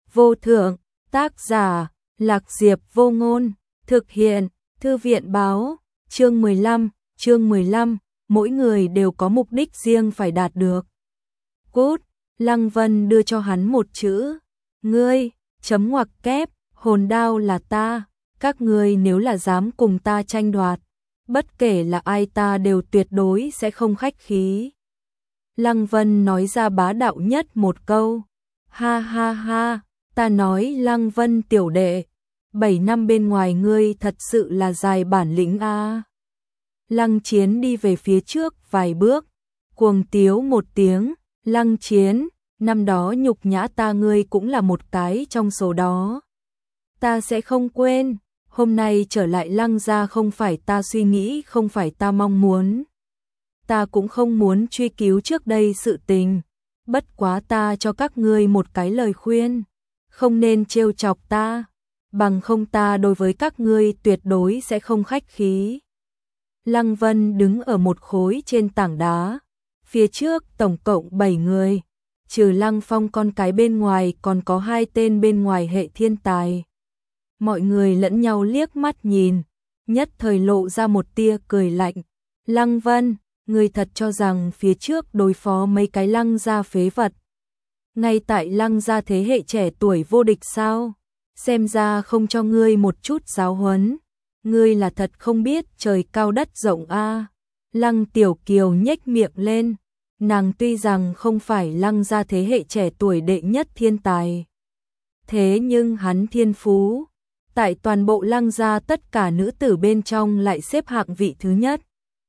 vô thượng, tác giả, Lạc Diệp Vô Ngôn, thực hiện, Thư viện báo, chương 15, mỗi người đều có mục đích riêng phải đạt được. Cút, Lăng Vân đưa cho hắn một chữ, ngươi, chấm ngoặc kép, hồn đao là ta, các ngươi nếu là dám cùng ta tranh đoạt, bất kể là ai ta đều tuyệt đối sẽ không khách khí. Lăng Vân nói ra bá đạo nhất một câu, ha ha ha, ta nói Lăng Vân tiểu đệ, 7 năm bên ngoài ngươi thật sự là dài bản lĩnh a. Lăng Chiến đi về phía trước vài bước, cuồng tiếu một tiếng, Lăng Chiến, năm đó nhục nhã ta ngươi cũng là một cái trong số đó. Ta sẽ không quên, hôm nay trở lại Lăng gia không phải ta suy nghĩ, không phải ta mong muốn. Ta cũng không muốn truy cứu trước đây sự tình, bất quá ta cho các ngươi một cái lời khuyên, không nên trêu chọc ta, bằng không ta đối với các ngươi tuyệt đối sẽ không khách khí. Lăng Vân đứng ở một khối trên tảng đá, phía trước tổng cộng 7 người, trừ Lăng Phong con cái bên ngoài còn có 2 tên bên ngoài hệ thiên tài. Mọi người lẫn nhau liếc mắt nhìn, nhất thời lộ ra một tia cười lạnh. Lăng Vân, ngươi thật cho rằng phía trước đối phó mấy cái Lăng gia phế vật, ngay tại Lăng gia thế hệ trẻ tuổi vô địch sao? Xem ra không cho ngươi một chút giáo huấn, ngươi là thật không biết trời cao đất rộng a. Lăng Tiểu Kiều nhếch miệng lên, nàng tuy rằng không phải Lăng gia thế hệ trẻ tuổi đệ nhất thiên tài, thế nhưng hắn thiên phú, tại toàn bộ Lăng gia tất cả nữ tử bên trong lại xếp hạng vị thứ nhất.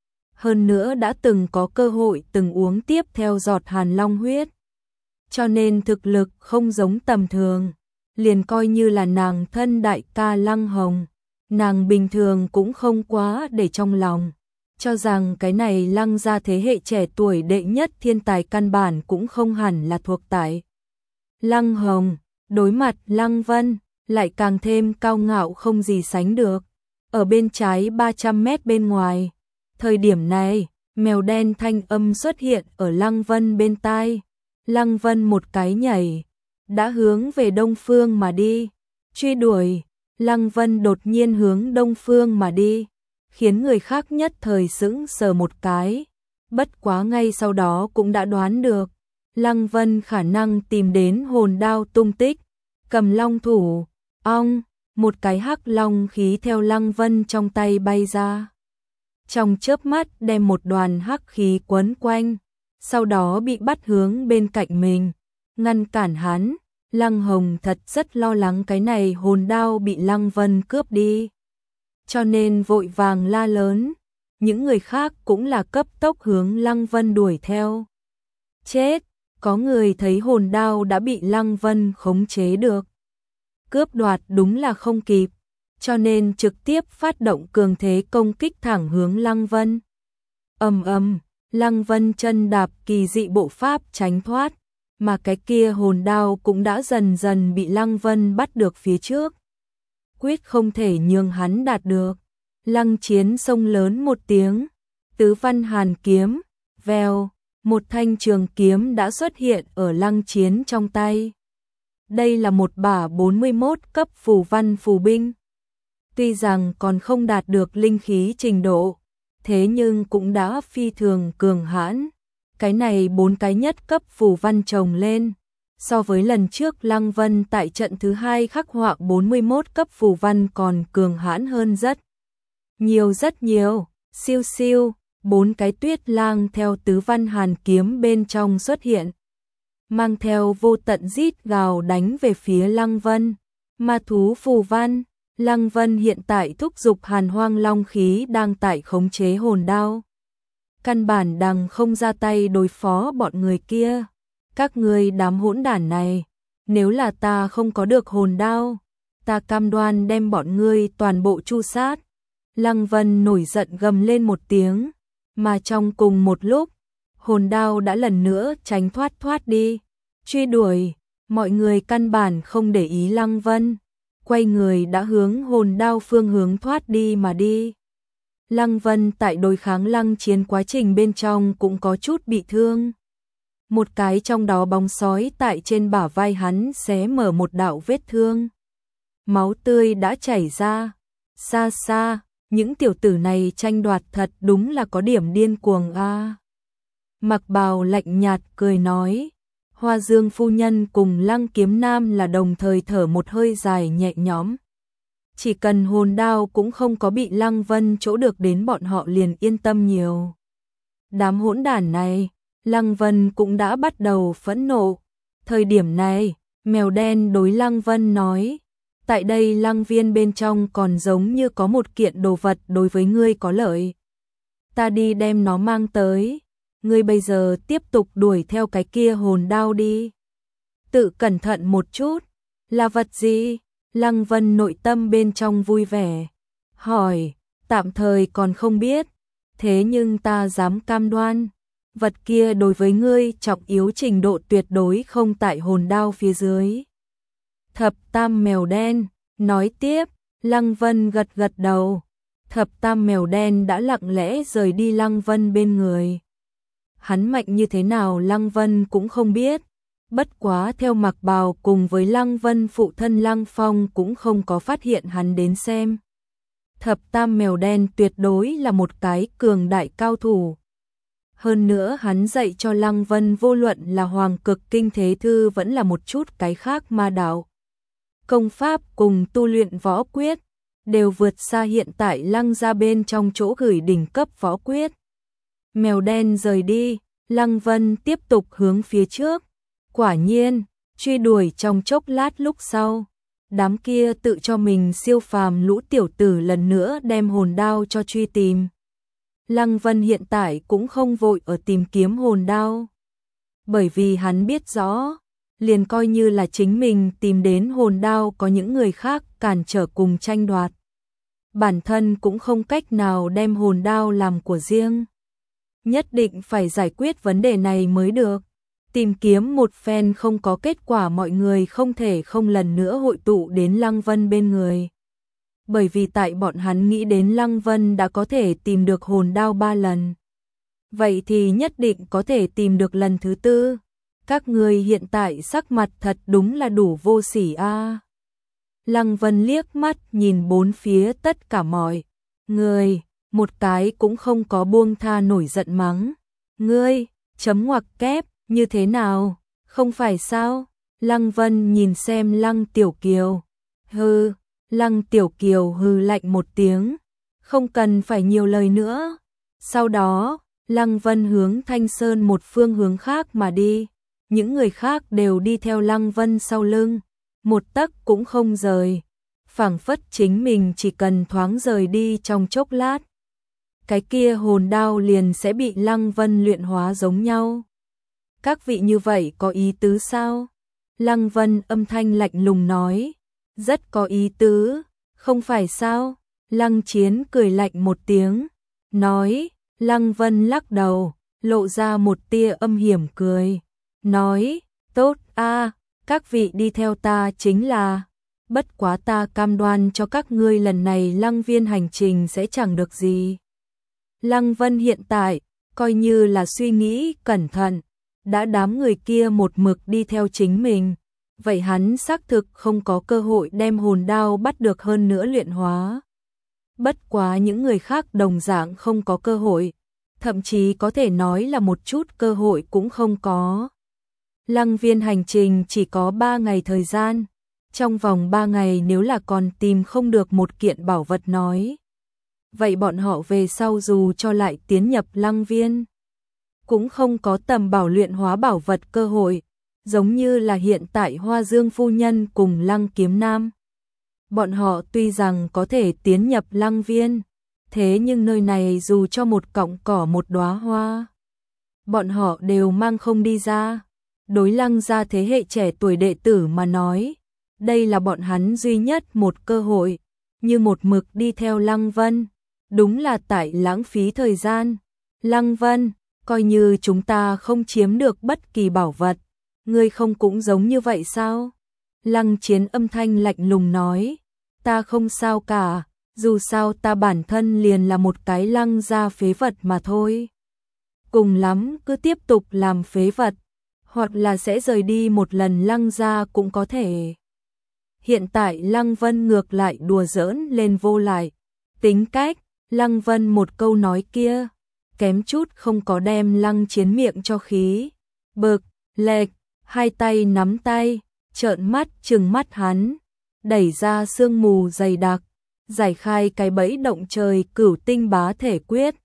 Hơn nữa đã từng có cơ hội từng uống tiếp theo giọt Hàn Long huyết, cho nên thực lực không giống tầm thường. Liền coi như là nàng thân đại ca Lăng Hồng, nàng bình thường cũng không quá để trong lòng, cho rằng cái này Lăng gia thế hệ trẻ tuổi đệ nhất thiên tài căn bản cũng không hẳn là thuộc tại Lăng Hồng. Đối mặt Lăng Vân lại càng thêm cao ngạo không gì sánh được. Ở bên trái 300 mét bên ngoài, thời điểm này mèo đen thanh âm xuất hiện ở Lăng Vân bên tai. Lăng Vân một cái nhảy, đã hướng về đông phương mà đi, truy đuổi. Lăng Vân đột nhiên hướng đông phương mà đi, khiến người khác nhất thời sững sờ một cái, bất quá ngay sau đó cũng đã đoán được, Lăng Vân khả năng tìm đến hồn đao tung tích, cầm long thủ, ong, một cái hắc long khí theo Lăng Vân trong tay bay ra. Trong chớp mắt đem một đoàn hắc khí quấn quanh, sau đó bị bắt hướng bên cạnh mình, ngăn cản hắn. Lăng Hồng thật rất lo lắng cái này hồn đao bị Lăng Vân cướp đi, cho nên vội vàng la lớn, những người khác cũng là cấp tốc hướng Lăng Vân đuổi theo. Chết, có người thấy hồn đao đã bị Lăng Vân khống chế được, cướp đoạt đúng là không kịp, cho nên trực tiếp phát động cường thế công kích thẳng hướng Lăng Vân. Ầm ầm, Lăng Vân chân đạp kỳ dị bộ pháp tránh thoát, mà cái kia hồn đao cũng đã dần dần bị Lăng Vân bắt được phía trước, quyết không thể nhường hắn đạt được. Lăng Chiến xông lớn một tiếng, tứ văn hàn kiếm, vèo, một thanh trường kiếm đã xuất hiện ở Lăng Chiến trong tay. Đây là một bả 41 cấp phù văn phù binh. Tuy rằng còn không đạt được linh khí trình độ, thế nhưng cũng đã phi thường cường hãn. Cái này 4 cái nhất cấp phù văn chồng lên, so với lần trước Lăng Vân tại trận thứ 2 khắc họa 41 cấp phù văn còn cường hãn hơn rất nhiều. Siêu siêu, 4 cái tuyết lang theo tứ văn hàn kiếm bên trong xuất hiện, mang theo vô tận rít gào đánh về phía Lăng Vân. Ma thú phù văn, Lăng Vân hiện tại thúc giục Hàn Hoang Long khí đang tại khống chế hồn đao, căn bản đằng không ra tay đối phó bọn người kia. Các ngươi đám hỗn đản này, nếu là ta không có được hồn đao, ta cam đoan đem bọn ngươi toàn bộ tru sát. Lăng Vân nổi giận gầm lên một tiếng, mà trong cùng một lúc, hồn đao đã lần nữa tránh thoát đi, truy đuổi. Mọi người căn bản không để ý Lăng Vân, quay người đã hướng hồn đao phương hướng thoát đi mà đi. Lăng Vân tại đối kháng Lăng Chiến quá trình bên trong cũng có chút bị thương. Một cái trong đó bóng sói tại trên bả vai hắn xé mở một đạo vết thương. Máu tươi đã chảy ra. Xa xa, những tiểu tử này tranh đoạt thật đúng là có điểm điên cuồng a. Mặc Bào lạnh nhạt cười nói, Hoa Dương phu nhân cùng Lăng Kiếm Nam là đồng thời thở một hơi dài nhẹ nhõm. Chỉ cần hồn đao cũng không có bị Lăng Vân chỗ được đến bọn họ liền yên tâm nhiều. Đám hỗn đản này, Lăng Vân cũng đã bắt đầu phẫn nộ. Thời điểm này, mèo đen đối Lăng Vân nói, tại đây Lăng Viên bên trong còn giống như có một kiện đồ vật đối với ngươi có lợi. Ta đi đem nó mang tới, ngươi bây giờ tiếp tục đuổi theo cái kia hồn đao đi. Tự cẩn thận một chút, là vật gì? Lăng Vân nội tâm bên trong vui vẻ, hỏi, tạm thời còn không biết, thế nhưng ta dám cam đoan, vật kia đối với ngươi trọng yếu trình độ tuyệt đối không tại hồn đao phía dưới. Thập Tam mèo đen, nói tiếp, Lăng Vân gật gật đầu, Thập Tam mèo đen đã lặng lẽ rời đi Lăng Vân bên người. Hắn mạnh như thế nào Lăng Vân cũng không biết, bất quá theo Mặc Bào cùng với Lăng Vân phụ thân Lăng Phong cũng không có phát hiện hắn đến xem. Thập Tam mèo đen tuyệt đối là một cái cường đại cao thủ. Hơn nữa hắn dạy cho Lăng Vân vô luận là Hoàng Cực Kinh Thế Thư vẫn là một chút cái khác ma đạo. Công pháp cùng tu luyện võ quyết, đều vượt xa hiện tại Lăng gia bên trong chỗ gửi đỉnh cấp võ quyết. Mèo đen rời đi, Lăng Vân tiếp tục hướng phía trước. Quả nhiên, truy đuổi trong chốc lát lúc sau, đám kia tự cho mình siêu phàm lũ tiểu tử lần nữa đem hồn đao cho truy tìm. Lăng Vân hiện tại cũng không vội ở tìm kiếm hồn đao, bởi vì hắn biết rõ, liền coi như là chính mình tìm đến hồn đao có những người khác cản trở cùng tranh đoạt. Bản thân cũng không cách nào đem hồn đao làm của riêng. Nhất định phải giải quyết vấn đề này mới được. Tìm kiếm một phen không có kết quả mọi người không thể không lần nữa hội tụ đến Lăng Vân bên người. Bởi vì tại bọn hắn nghĩ đến Lăng Vân đã có thể tìm được hồn đao 3 lần. Vậy thì nhất định có thể tìm được lần thứ 4. Các người hiện tại sắc mặt thật đúng là đủ vô sỉ a. Lăng Vân liếc mắt nhìn bốn phía tất cả mọi người, một cái cũng không có buông tha nổi giận mắng. Ngươi, chấm ngoặc kép, như thế nào? Không phải sao? Lăng Vân nhìn xem Lăng Tiểu Kiều. Hừ, Lăng Tiểu Kiều hừ lạnh một tiếng. Không cần phải nhiều lời nữa. Sau đó, Lăng Vân hướng Thanh Sơn một phương hướng khác mà đi. Những người khác đều đi theo Lăng Vân sau lưng. Một tấc cũng không rời. Phảng phất chính mình chỉ cần thoáng rời đi trong chốc lát. Cái kia hồn đao liền sẽ bị Lăng Vân luyện hóa giống nhau. Các vị như vậy có ý tứ sao? Lăng Vân âm thanh lạnh lùng nói. Rất có ý tứ, không phải sao? Lăng Chiến cười lạnh một tiếng, nói. Lăng Vân lắc đầu, lộ ra một tia âm hiểm cười. Nói, tốt a, các vị đi theo ta chính là. Bất quá ta cam đoan cho các ngươi lần này Lăng Viên hành trình sẽ chẳng được gì. Lăng Vân hiện tại, coi như là suy nghĩ cẩn thận, đã đám người kia một mực đi theo chính mình, vậy hắn xác thực không có cơ hội đem hồn đao bắt được hơn nữa luyện hóa. Bất quá những người khác đồng dạng không có cơ hội, thậm chí có thể nói là một chút cơ hội cũng không có. Lăng Viên hành trình chỉ có 3 ngày thời gian, trong vòng 3 ngày nếu là còn tìm không được một kiện bảo vật nói. Vậy bọn họ về sau dù cho lại tiến nhập Lăng Viên, cũng không có tầm bảo luyện hóa bảo vật cơ hội, giống như là hiện tại Hoa Dương phu nhân cùng Lăng Kiếm Nam. Bọn họ tuy rằng có thể tiến nhập Lăng Viên, thế nhưng nơi này dù cho một cọng cỏ một đóa hoa, bọn họ đều mang không đi ra. Đối Lăng gia thế hệ trẻ tuổi đệ tử mà nói, đây là bọn hắn duy nhất một cơ hội, như một mực đi theo Lăng Vân, đúng là tại lãng phí thời gian. Lăng Vân, coi như chúng ta không chiếm được bất kỳ bảo vật, ngươi không cũng giống như vậy sao? Lăng Chiến âm thanh lạnh lùng nói, ta không sao cả, dù sao ta bản thân liền là một cái Lăng gia phế vật mà thôi. Cùng lắm cứ tiếp tục làm phế vật, hoặc là sẽ rời đi một lần Lăng gia cũng có thể. Hiện tại Lăng Vân ngược lại đùa giỡn lên vô lại. Tính cách, Lăng Vân một câu nói kia, kém chút không có đem Lăng Chiến miệng cho khí. Bực, lệch, hai tay nắm tay, trợn mắt trừng mắt hắn, đẩy ra sương mù dày đặc, giải khai cái bẫy động trời Cửu Tinh Bá Thể Quyết,